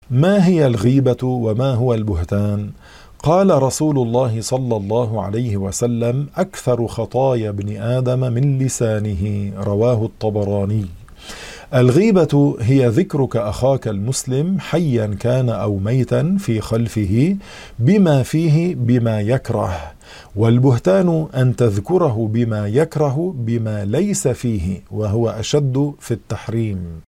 ما هي الغيبة وما هو البهتان؟ قال رسول الله صلى الله عليه وسلم: أكثر خطايا ابن آدم من لسانه، رواه الطبراني. الغيبة هي ذكرك أخاك المسلم حيا كان أو ميتا في خلفه بما فيه بما يكره، والبهتان أن تذكره بما يكره بما ليس فيه، وهو أشد في التحريم.